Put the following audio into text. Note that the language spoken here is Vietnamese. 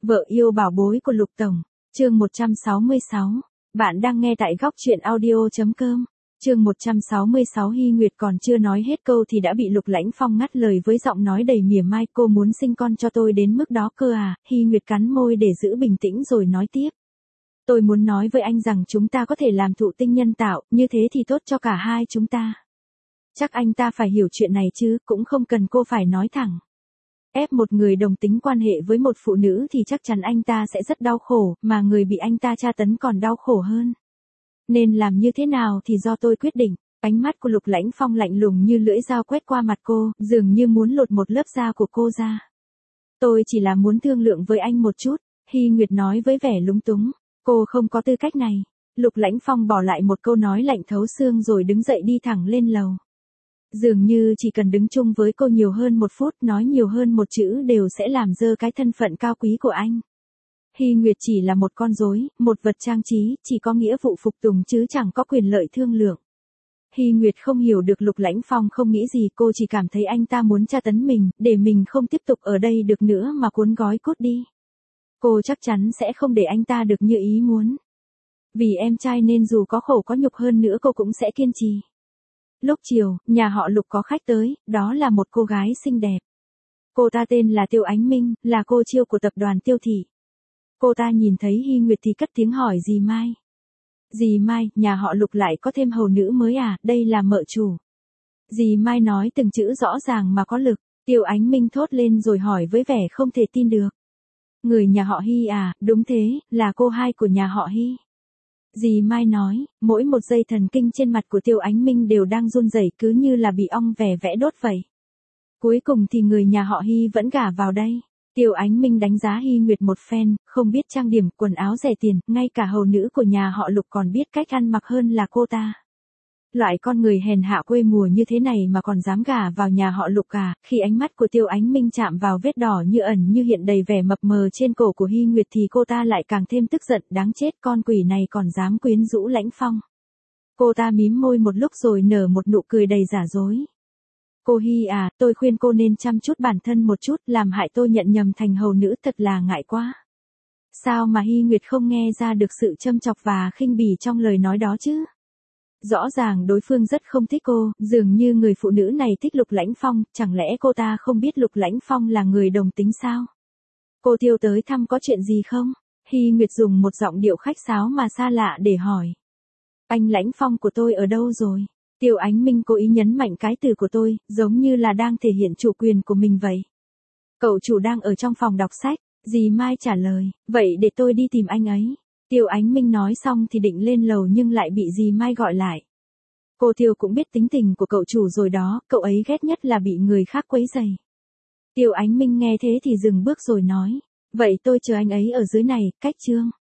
Vợ yêu bảo bối của Lục Tổng, chương 166. Bạn đang nghe tại góc truyện audio.com. Chương 166. Hy Nguyệt còn chưa nói hết câu thì đã bị Lục Lãnh Phong ngắt lời với giọng nói đầy mỉa mai. Cô muốn sinh con cho tôi đến mức đó cơ à? Hy Nguyệt cắn môi để giữ bình tĩnh rồi nói tiếp. Tôi muốn nói với anh rằng chúng ta có thể làm thụ tinh nhân tạo, như thế thì tốt cho cả hai chúng ta. Chắc anh ta phải hiểu chuyện này chứ, cũng không cần cô phải nói thẳng. Ép một người đồng tính quan hệ với một phụ nữ thì chắc chắn anh ta sẽ rất đau khổ, mà người bị anh ta tra tấn còn đau khổ hơn. Nên làm như thế nào thì do tôi quyết định. Ánh mắt của Lục Lãnh Phong lạnh lùng như lưỡi dao quét qua mặt cô, dường như muốn lột một lớp da của cô ra. Tôi chỉ là muốn thương lượng với anh một chút, Hy Nguyệt nói với vẻ lúng túng. Cô không có tư cách này. Lục Lãnh Phong bỏ lại một câu nói lạnh thấu xương rồi đứng dậy đi thẳng lên lầu. Dường như chỉ cần đứng chung với cô nhiều hơn một phút, nói nhiều hơn một chữ đều sẽ làm dơ cái thân phận cao quý của anh. Hy Nguyệt chỉ là một con rối, một vật trang trí, chỉ có nghĩa vụ phục tùng chứ chẳng có quyền lợi thương lượng. Hy Nguyệt không hiểu được Lục Lãnh Phong không nghĩ gì, cô chỉ cảm thấy anh ta muốn tra tấn mình, để mình không tiếp tục ở đây được nữa mà cuốn gói cút đi. Cô chắc chắn sẽ không để anh ta được như ý muốn. Vì em trai nên dù có khổ có nhục hơn nữa cô cũng sẽ kiên trì. Lúc chiều, nhà họ Lục có khách tới, đó là một cô gái xinh đẹp. Cô ta tên là Tiêu Ánh Minh, là cô chiêu của tập đoàn Tiêu Thị. Cô ta nhìn thấy Hy Nguyệt thì cất tiếng hỏi dì Mai. Dì Mai, nhà họ Lục lại có thêm hầu nữ mới à, đây là mợ chủ. Dì Mai nói từng chữ rõ ràng mà có lực, Tiêu Ánh Minh thốt lên rồi hỏi với vẻ không thể tin được. Người nhà họ Hy à, đúng thế, là cô hai của nhà họ Hy. Dì Mai nói, mỗi một dây thần kinh trên mặt của Tiêu Ánh Minh đều đang run rẩy cứ như là bị ong vè vẽ đốt vậy. Cuối cùng thì người nhà họ Hy vẫn gả vào đây. Tiêu Ánh Minh đánh giá Hy Nguyệt một phen, không biết trang điểm, quần áo rẻ tiền, ngay cả hầu nữ của nhà họ Lục còn biết cách ăn mặc hơn là cô ta. Loại con người hèn hạ quê mùa như thế này mà còn dám gả vào nhà họ Lục à? Khi ánh mắt của Tiêu Ánh Minh chạm vào vết đỏ như ẩn như hiện đầy vẻ mập mờ trên cổ của Hy Nguyệt thì cô ta lại càng thêm tức giận, đáng chết, con quỷ này còn dám quyến rũ Lãnh Phong. Cô ta mím môi một lúc rồi nở một nụ cười đầy giả dối. Cô Hy à, tôi khuyên cô nên chăm chút bản thân một chút, làm hại tôi nhận nhầm thành hầu nữ thật là ngại quá. Sao mà Hy Nguyệt không nghe ra được sự châm chọc và khinh bỉ trong lời nói đó chứ? Rõ ràng đối phương rất không thích cô, dường như người phụ nữ này thích Lục Lãnh Phong, chẳng lẽ cô ta không biết Lục Lãnh Phong là người đồng tính sao? Cô Tiêu tới thăm có chuyện gì không? Hy Nguyệt dùng một giọng điệu khách sáo mà xa lạ để hỏi. Anh Lãnh Phong của tôi ở đâu rồi? Tiêu Ánh Minh cố ý nhấn mạnh cái từ của tôi, giống như là đang thể hiện chủ quyền của mình vậy. Cậu chủ đang ở trong phòng đọc sách, dì Mai trả lời, vậy để tôi đi tìm anh ấy. Tiêu Ánh Minh nói xong thì định lên lầu nhưng lại bị dì Mai gọi lại. Cô Tiêu cũng biết tính tình của cậu chủ rồi đó, cậu ấy ghét nhất là bị người khác quấy rầy. Tiêu Ánh Minh nghe thế thì dừng bước rồi nói, vậy tôi chờ anh ấy ở dưới này, cách chương.